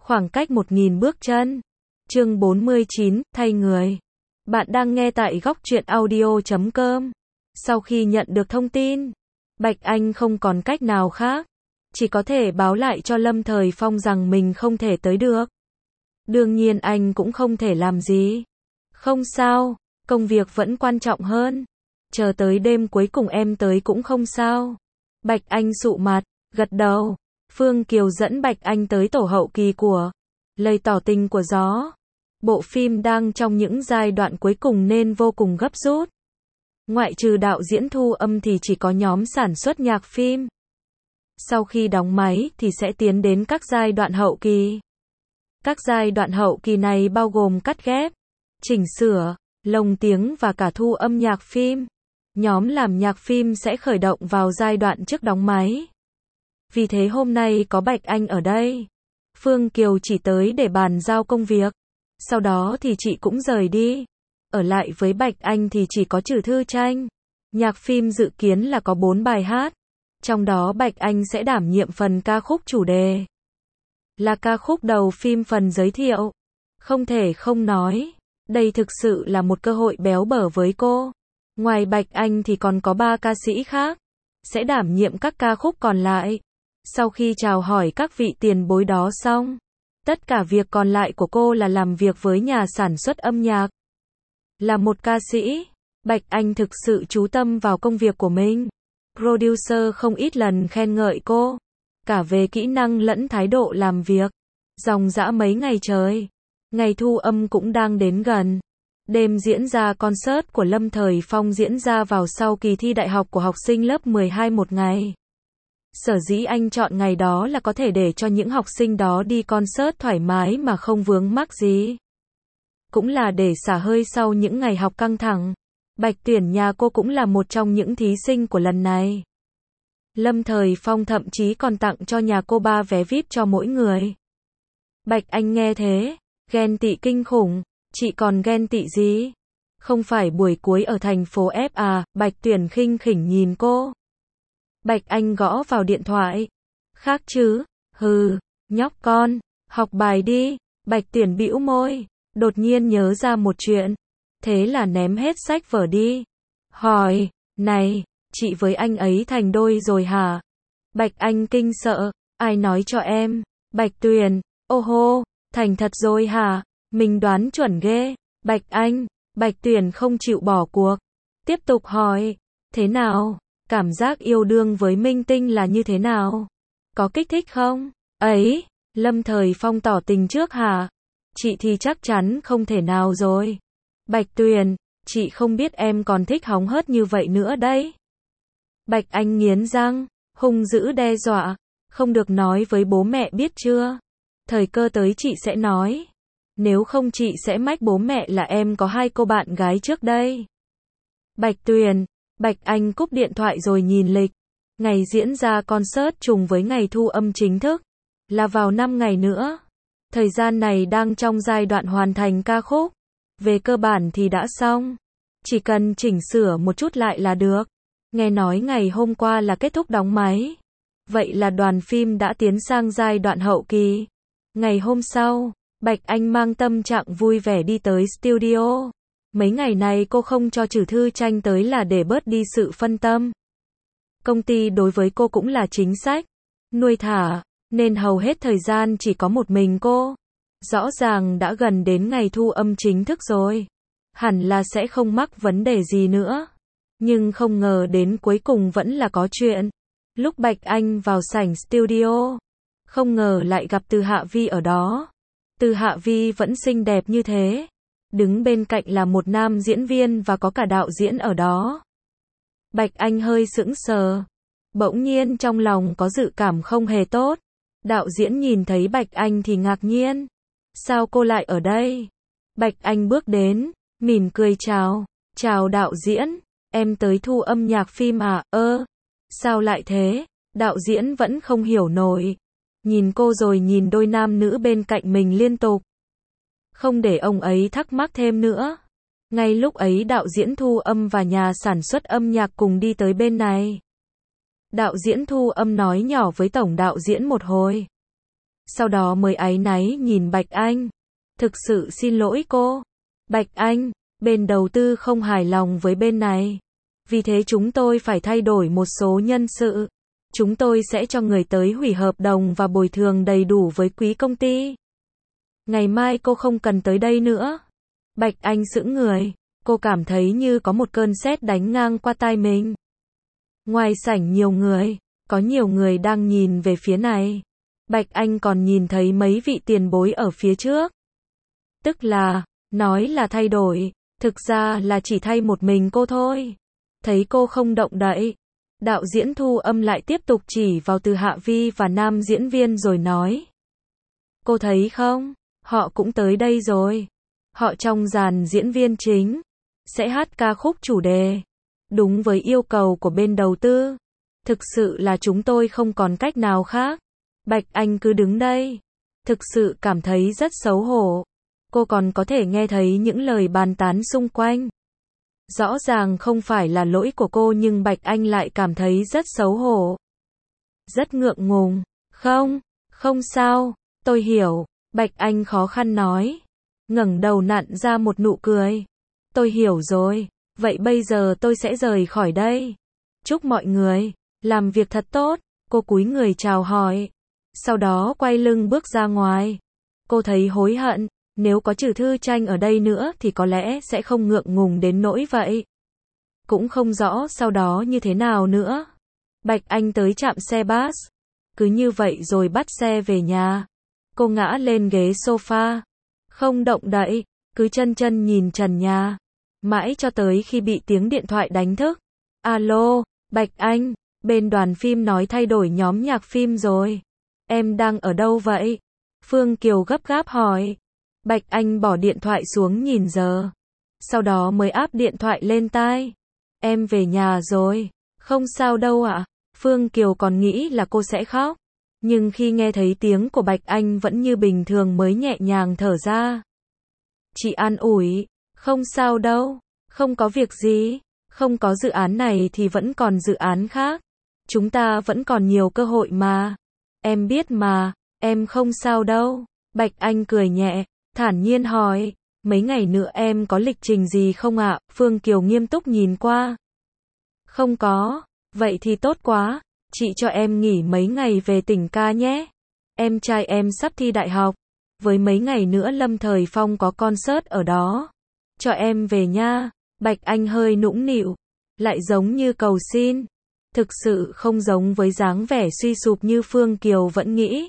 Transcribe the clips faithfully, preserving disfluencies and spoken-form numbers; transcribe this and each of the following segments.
Khoảng cách một nghìn bước chân. Chương bốn mươi chín, thay người. Bạn đang nghe tại góc truyện audio chấm com. Sau khi nhận được thông tin, Bạch Anh không còn cách nào khác, chỉ có thể báo lại cho Lâm Thời Phong rằng mình không thể tới được. Đương nhiên anh cũng không thể làm gì. Không sao, công việc vẫn quan trọng hơn. Chờ tới đêm cuối cùng em tới cũng không sao. Bạch Anh sụ mặt, gật đầu. Phương Kiều dẫn Bạch Anh tới tổ hậu kỳ của Lời tỏ tình của gió. Bộ phim đang trong những giai đoạn cuối cùng nên vô cùng gấp rút. Ngoại trừ đạo diễn thu âm thì chỉ có nhóm sản xuất nhạc phim. Sau khi đóng máy thì sẽ tiến đến các giai đoạn hậu kỳ. Các giai đoạn hậu kỳ này bao gồm cắt ghép, chỉnh sửa, lồng tiếng và cả thu âm nhạc phim. Nhóm làm nhạc phim sẽ khởi động vào giai đoạn trước đóng máy. Vì thế hôm nay có Bạch Anh ở đây. Phương Kiều chỉ tới để bàn giao công việc. Sau đó thì chị cũng rời đi. Ở lại với Bạch Anh thì chỉ có Trừ Thư Tranh. Nhạc phim dự kiến là có bốn bài hát. Trong đó Bạch Anh sẽ đảm nhiệm phần ca khúc chủ đề. Là ca khúc đầu phim phần giới thiệu. Không thể không nói, đây thực sự là một cơ hội béo bở với cô. Ngoài Bạch Anh thì còn có ba ca sĩ khác, sẽ đảm nhiệm các ca khúc còn lại. Sau khi chào hỏi các vị tiền bối đó xong, tất cả việc còn lại của cô là làm việc với nhà sản xuất âm nhạc. Là một ca sĩ, Bạch Anh thực sự chú tâm vào công việc của mình. Producer không ít lần khen ngợi cô, cả về kỹ năng lẫn thái độ làm việc. Dòng dã mấy ngày trời, ngày thu âm cũng đang đến gần. Đêm diễn ra concert của Lâm Thời Phong diễn ra vào sau kỳ thi đại học của học sinh lớp mười hai một ngày. Sở dĩ anh chọn ngày đó là có thể để cho những học sinh đó đi concert thoải mái mà không vướng mắc gì. Cũng là để xả hơi sau những ngày học căng thẳng. Bạch Tuyển nhà cô cũng là một trong những thí sinh của lần này. Lâm Thời Phong thậm chí còn tặng cho nhà cô ba vé vi ai pi cho mỗi người. Bạch Anh nghe thế, ghen tị kinh khủng. Chị còn ghen tị gì? Không phải buổi cuối ở thành phố F à? Bạch Tuyển khinh khỉnh nhìn cô. Bạch Anh gõ vào điện thoại. Khác chứ? Hừ, nhóc con, học bài đi. Bạch Tuyển bĩu môi, đột nhiên nhớ ra một chuyện. Thế là ném hết sách vở đi. Hỏi, này, chị với anh ấy thành đôi rồi hả? Bạch Anh kinh sợ, ai nói cho em? Bạch Tuyển, ô hô, thành thật rồi hả? Mình đoán chuẩn ghê. Bạch Anh, Bạch Tuyển không chịu bỏ cuộc. Tiếp tục hỏi, thế nào? Cảm giác yêu đương với minh tinh là như thế nào? Có kích thích không? Ấy, Lâm Thời Phong tỏ tình trước hả? Chị thì chắc chắn không thể nào rồi. Bạch Tuyển, chị không biết em còn thích hóng hớt như vậy nữa đấy. Bạch Anh nghiến răng, hung dữ đe dọa. Không được nói với bố mẹ biết chưa? Thời cơ tới chị sẽ nói. Nếu không chị sẽ mách bố mẹ là em có hai cô bạn gái trước đây. Bạch Tuyển, Bạch Anh cúp điện thoại rồi nhìn lịch. Ngày diễn ra concert trùng với ngày thu âm chính thức. Là vào năm ngày nữa. Thời gian này đang trong giai đoạn hoàn thành ca khúc. Về cơ bản thì đã xong. Chỉ cần chỉnh sửa một chút lại là được. Nghe nói ngày hôm qua là kết thúc đóng máy. Vậy là đoàn phim đã tiến sang giai đoạn hậu kỳ. Ngày hôm sau, Bạch Anh mang tâm trạng vui vẻ đi tới studio. Mấy ngày này cô không cho Trừ Thư Tranh tới là để bớt đi sự phân tâm. Công ty đối với cô cũng là chính sách nuôi thả, nên hầu hết thời gian chỉ có một mình cô. Rõ ràng đã gần đến ngày thu âm chính thức rồi. Hẳn là sẽ không mắc vấn đề gì nữa. Nhưng không ngờ đến cuối cùng vẫn là có chuyện. Lúc Bạch Anh vào sảnh studio, không ngờ lại gặp Từ Hạ Vi ở đó. Từ Hạ Vi vẫn xinh đẹp như thế. Đứng bên cạnh là một nam diễn viên và có cả đạo diễn ở đó. Bạch Anh hơi sững sờ. Bỗng nhiên trong lòng có dự cảm không hề tốt. Đạo diễn nhìn thấy Bạch Anh thì ngạc nhiên. Sao cô lại ở đây? Bạch Anh bước đến, mỉm cười chào. Chào đạo diễn, em tới thu âm nhạc phim à? Ơ, sao lại thế? Đạo diễn vẫn không hiểu nổi. Nhìn cô rồi nhìn đôi nam nữ bên cạnh mình liên tục. Không để ông ấy thắc mắc thêm nữa. Ngay lúc ấy đạo diễn thu âm và nhà sản xuất âm nhạc cùng đi tới bên này. Đạo diễn thu âm nói nhỏ với tổng đạo diễn một hồi. Sau đó mới áy náy nhìn Bạch Anh. Thực sự xin lỗi cô. Bạch Anh, bên đầu tư không hài lòng với bên này. Vì thế chúng tôi phải thay đổi một số nhân sự. Chúng tôi sẽ cho người tới hủy hợp đồng và bồi thường đầy đủ với quý công ty. Ngày mai cô không cần tới đây nữa. Bạch Anh sững người. Cô cảm thấy như có một cơn sét đánh ngang qua tai mình. Ngoài sảnh nhiều người, có nhiều người đang nhìn về phía này. Bạch Anh còn nhìn thấy mấy vị tiền bối ở phía trước. Tức là, nói là thay đổi, thực ra là chỉ thay một mình cô thôi. Thấy cô không động đậy, đạo diễn thu âm lại tiếp tục chỉ vào Từ Hạ Vi và nam diễn viên rồi nói. Cô thấy không, họ cũng tới đây rồi. Họ trong dàn diễn viên chính, sẽ hát ca khúc chủ đề. Đúng với yêu cầu của bên đầu tư. Thực sự là chúng tôi không còn cách nào khác. Bạch Anh cứ đứng đây. Thực sự cảm thấy rất xấu hổ. Cô còn có thể nghe thấy những lời bàn tán xung quanh. Rõ ràng không phải là lỗi của cô nhưng Bạch Anh lại cảm thấy rất xấu hổ. Rất ngượng ngùng. Không, không sao, tôi hiểu. Bạch Anh khó khăn nói. Ngẩng đầu nặn ra một nụ cười. Tôi hiểu rồi. Vậy bây giờ tôi sẽ rời khỏi đây. Chúc mọi người làm việc thật tốt. Cô cúi người chào hỏi. Sau đó quay lưng bước ra ngoài. Cô thấy hối hận. Nếu có Trừ Thư Tranh ở đây nữa thì có lẽ sẽ không ngượng ngùng đến nỗi vậy. Cũng không rõ sau đó như thế nào nữa. Bạch Anh tới trạm xe bus. Cứ như vậy rồi bắt xe về nhà. Cô ngã lên ghế sofa. Không động đậy. Cứ chân chân nhìn trần nhà. Mãi cho tới khi bị tiếng điện thoại đánh thức. Alo, Bạch Anh, bên đoàn phim nói thay đổi nhóm nhạc phim rồi. Em đang ở đâu vậy? Phương Kiều gấp gáp hỏi. Bạch Anh bỏ điện thoại xuống nhìn giờ. Sau đó mới áp điện thoại lên tai. Em về nhà rồi. Không sao đâu ạ. Phương Kiều còn nghĩ là cô sẽ khóc. Nhưng khi nghe thấy tiếng của Bạch Anh vẫn như bình thường mới nhẹ nhàng thở ra. Chị an ủi. Không sao đâu. Không có việc gì. Không có dự án này thì vẫn còn dự án khác. Chúng ta vẫn còn nhiều cơ hội mà. Em biết mà. Em không sao đâu. Bạch Anh cười nhẹ. Thản nhiên hỏi. Mấy ngày nữa em có lịch trình gì không ạ? Phương Kiều nghiêm túc nhìn qua. Không có. Vậy thì tốt quá. Chị cho em nghỉ mấy ngày về tỉnh ca nhé. Em trai em sắp thi đại học. Với mấy ngày nữa Lâm Thời Phong có concert ở đó. Cho em về nha. Bạch Anh hơi nũng nịu. Lại giống như cầu xin. Thực sự không giống với dáng vẻ suy sụp như Phương Kiều vẫn nghĩ.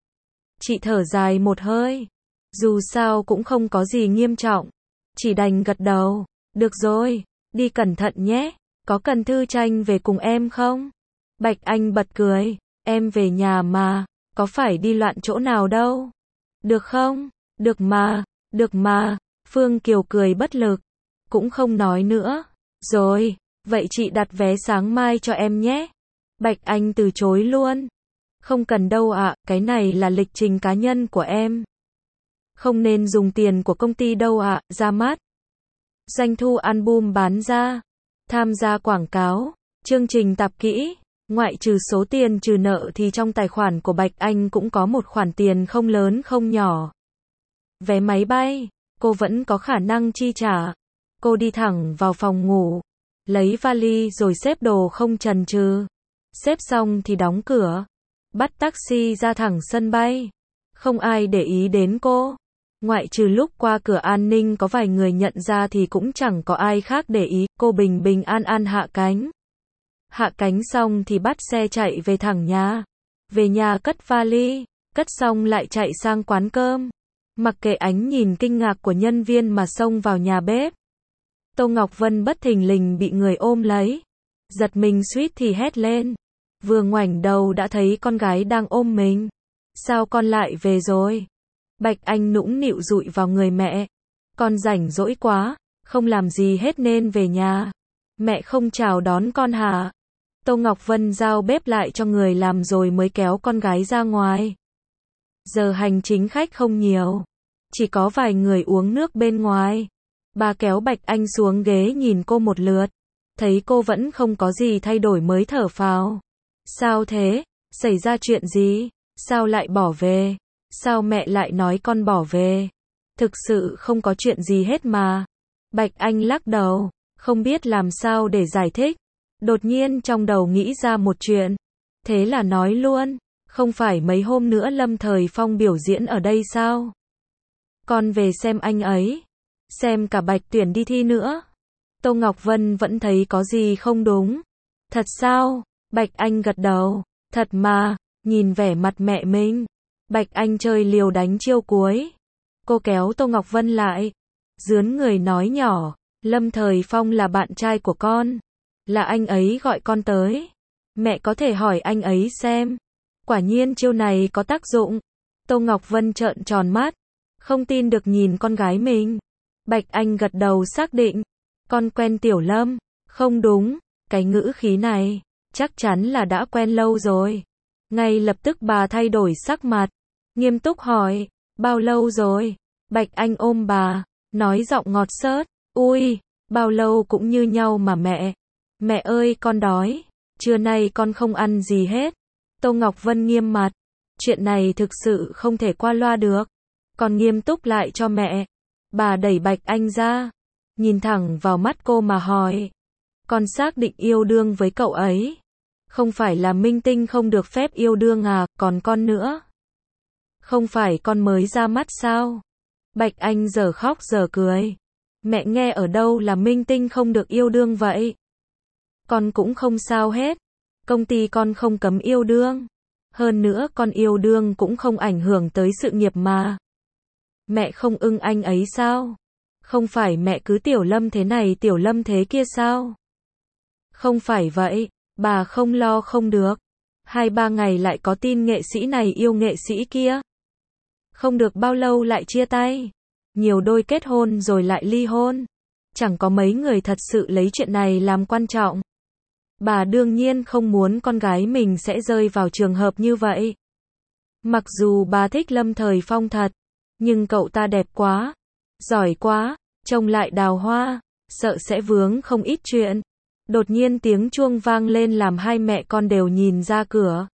Chị thở dài một hơi. Dù sao cũng không có gì nghiêm trọng. Chỉ đành gật đầu. Được rồi. Đi cẩn thận nhé. Có cần Thư Tranh về cùng em không? Bạch Anh bật cười. Em về nhà mà. Có phải đi loạn chỗ nào đâu. Được không? Được mà. Được mà. Phương Kiều cười bất lực. Cũng không nói nữa. Rồi. Vậy chị đặt vé sáng mai cho em nhé. Bạch Anh từ chối luôn. Không cần đâu ạ. Cái này là lịch trình cá nhân của em. Không nên dùng tiền của công ty đâu ạ. Ra mắt. Doanh thu album bán ra. Tham gia quảng cáo. Chương trình tạp kỹ. Ngoại trừ số tiền trừ nợ thì trong tài khoản của Bạch Anh cũng có một khoản tiền không lớn không nhỏ. Vé máy bay. Cô vẫn có khả năng chi trả. Cô đi thẳng vào phòng ngủ. Lấy vali rồi xếp đồ không chần chừ. Xếp xong thì đóng cửa. Bắt taxi ra thẳng sân bay. Không ai để ý đến cô. Ngoại trừ lúc qua cửa an ninh có vài người nhận ra thì cũng chẳng có ai khác để ý. Cô bình bình an an hạ cánh. Hạ cánh xong thì bắt xe chạy về thẳng nhà. Về nhà cất vali. Cất xong lại chạy sang quán cơm. Mặc kệ ánh nhìn kinh ngạc của nhân viên mà xông vào nhà bếp. Tô Ngọc Vân bất thình lình bị người ôm lấy. Giật mình suýt thì hét lên. Vừa ngoảnh đầu đã thấy con gái đang ôm mình. Sao con lại về rồi? Bạch Anh nũng nịu dụi vào người mẹ. Con rảnh rỗi quá, không làm gì hết nên về nhà. Mẹ không chào đón con hả? Tô Ngọc Vân giao bếp lại cho người làm rồi mới kéo con gái ra ngoài. Giờ hành chính khách không nhiều. Chỉ có vài người uống nước bên ngoài. Bà kéo Bạch Anh xuống ghế nhìn cô một lượt. Thấy cô vẫn không có gì thay đổi mới thở phào. Sao thế? Xảy ra chuyện gì? Sao lại bỏ về? Sao mẹ lại nói con bỏ về? Thực sự không có chuyện gì hết mà. Bạch Anh lắc đầu, không biết làm sao để giải thích. Đột nhiên trong đầu nghĩ ra một chuyện. Thế là nói luôn, không phải mấy hôm nữa Lâm Thời Phong biểu diễn ở đây sao? Con về xem anh ấy. Xem cả Bạch Tuyển đi thi nữa. Tô Ngọc Vân vẫn thấy có gì không đúng. Thật sao? Bạch Anh gật đầu. Thật mà, nhìn vẻ mặt mẹ mình. Bạch Anh chơi liều đánh chiêu cuối. Cô kéo Tô Ngọc Vân lại. Dướn người nói nhỏ. Lâm Thời Phong là bạn trai của con. Là anh ấy gọi con tới. Mẹ có thể hỏi anh ấy xem. Quả nhiên chiêu này có tác dụng. Tô Ngọc Vân trợn tròn mắt. Không tin được nhìn con gái mình. Bạch Anh gật đầu xác định. Con quen Tiểu Lâm. Không đúng. Cái ngữ khí này. Chắc chắn là đã quen lâu rồi. Ngay lập tức bà thay đổi sắc mặt. Nghiêm túc hỏi. Bao lâu rồi? Bạch Anh ôm bà. Nói giọng ngọt xớt. Ui, bao lâu cũng như nhau mà mẹ. Mẹ ơi con đói. Trưa nay con không ăn gì hết. Tô Ngọc Vân nghiêm mặt. Chuyện này thực sự không thể qua loa được. Con nghiêm túc lại cho mẹ. Bà đẩy Bạch Anh ra. Nhìn thẳng vào mắt cô mà hỏi. Con xác định yêu đương với cậu ấy. Không phải là minh tinh không được phép yêu đương à, còn con nữa. Không phải con mới ra mắt sao? Bạch Anh giờ khóc giờ cười. Mẹ nghe ở đâu là minh tinh không được yêu đương vậy? Con cũng không sao hết. Công ty con không cấm yêu đương. Hơn nữa con yêu đương cũng không ảnh hưởng tới sự nghiệp mà. Mẹ không ưng anh ấy sao? Không phải mẹ cứ Tiểu Lâm thế này Tiểu Lâm thế kia sao? Không phải vậy, bà không lo không được. Hai ba ngày lại có tin nghệ sĩ này yêu nghệ sĩ kia. Không được bao lâu lại chia tay. Nhiều đôi kết hôn rồi lại ly hôn. Chẳng có mấy người thật sự lấy chuyện này làm quan trọng. Bà đương nhiên không muốn con gái mình sẽ rơi vào trường hợp như vậy. Mặc dù bà thích Lâm Thời Phong thật, nhưng cậu ta đẹp quá, giỏi quá, trông lại đào hoa, sợ sẽ vướng không ít chuyện. Đột nhiên tiếng chuông vang lên làm hai mẹ con đều nhìn ra cửa.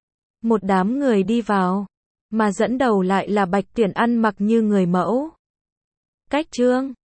Một đám người đi vào, mà dẫn đầu lại là Bạch Tuyển ăn mặc như người mẫu. Cách trương,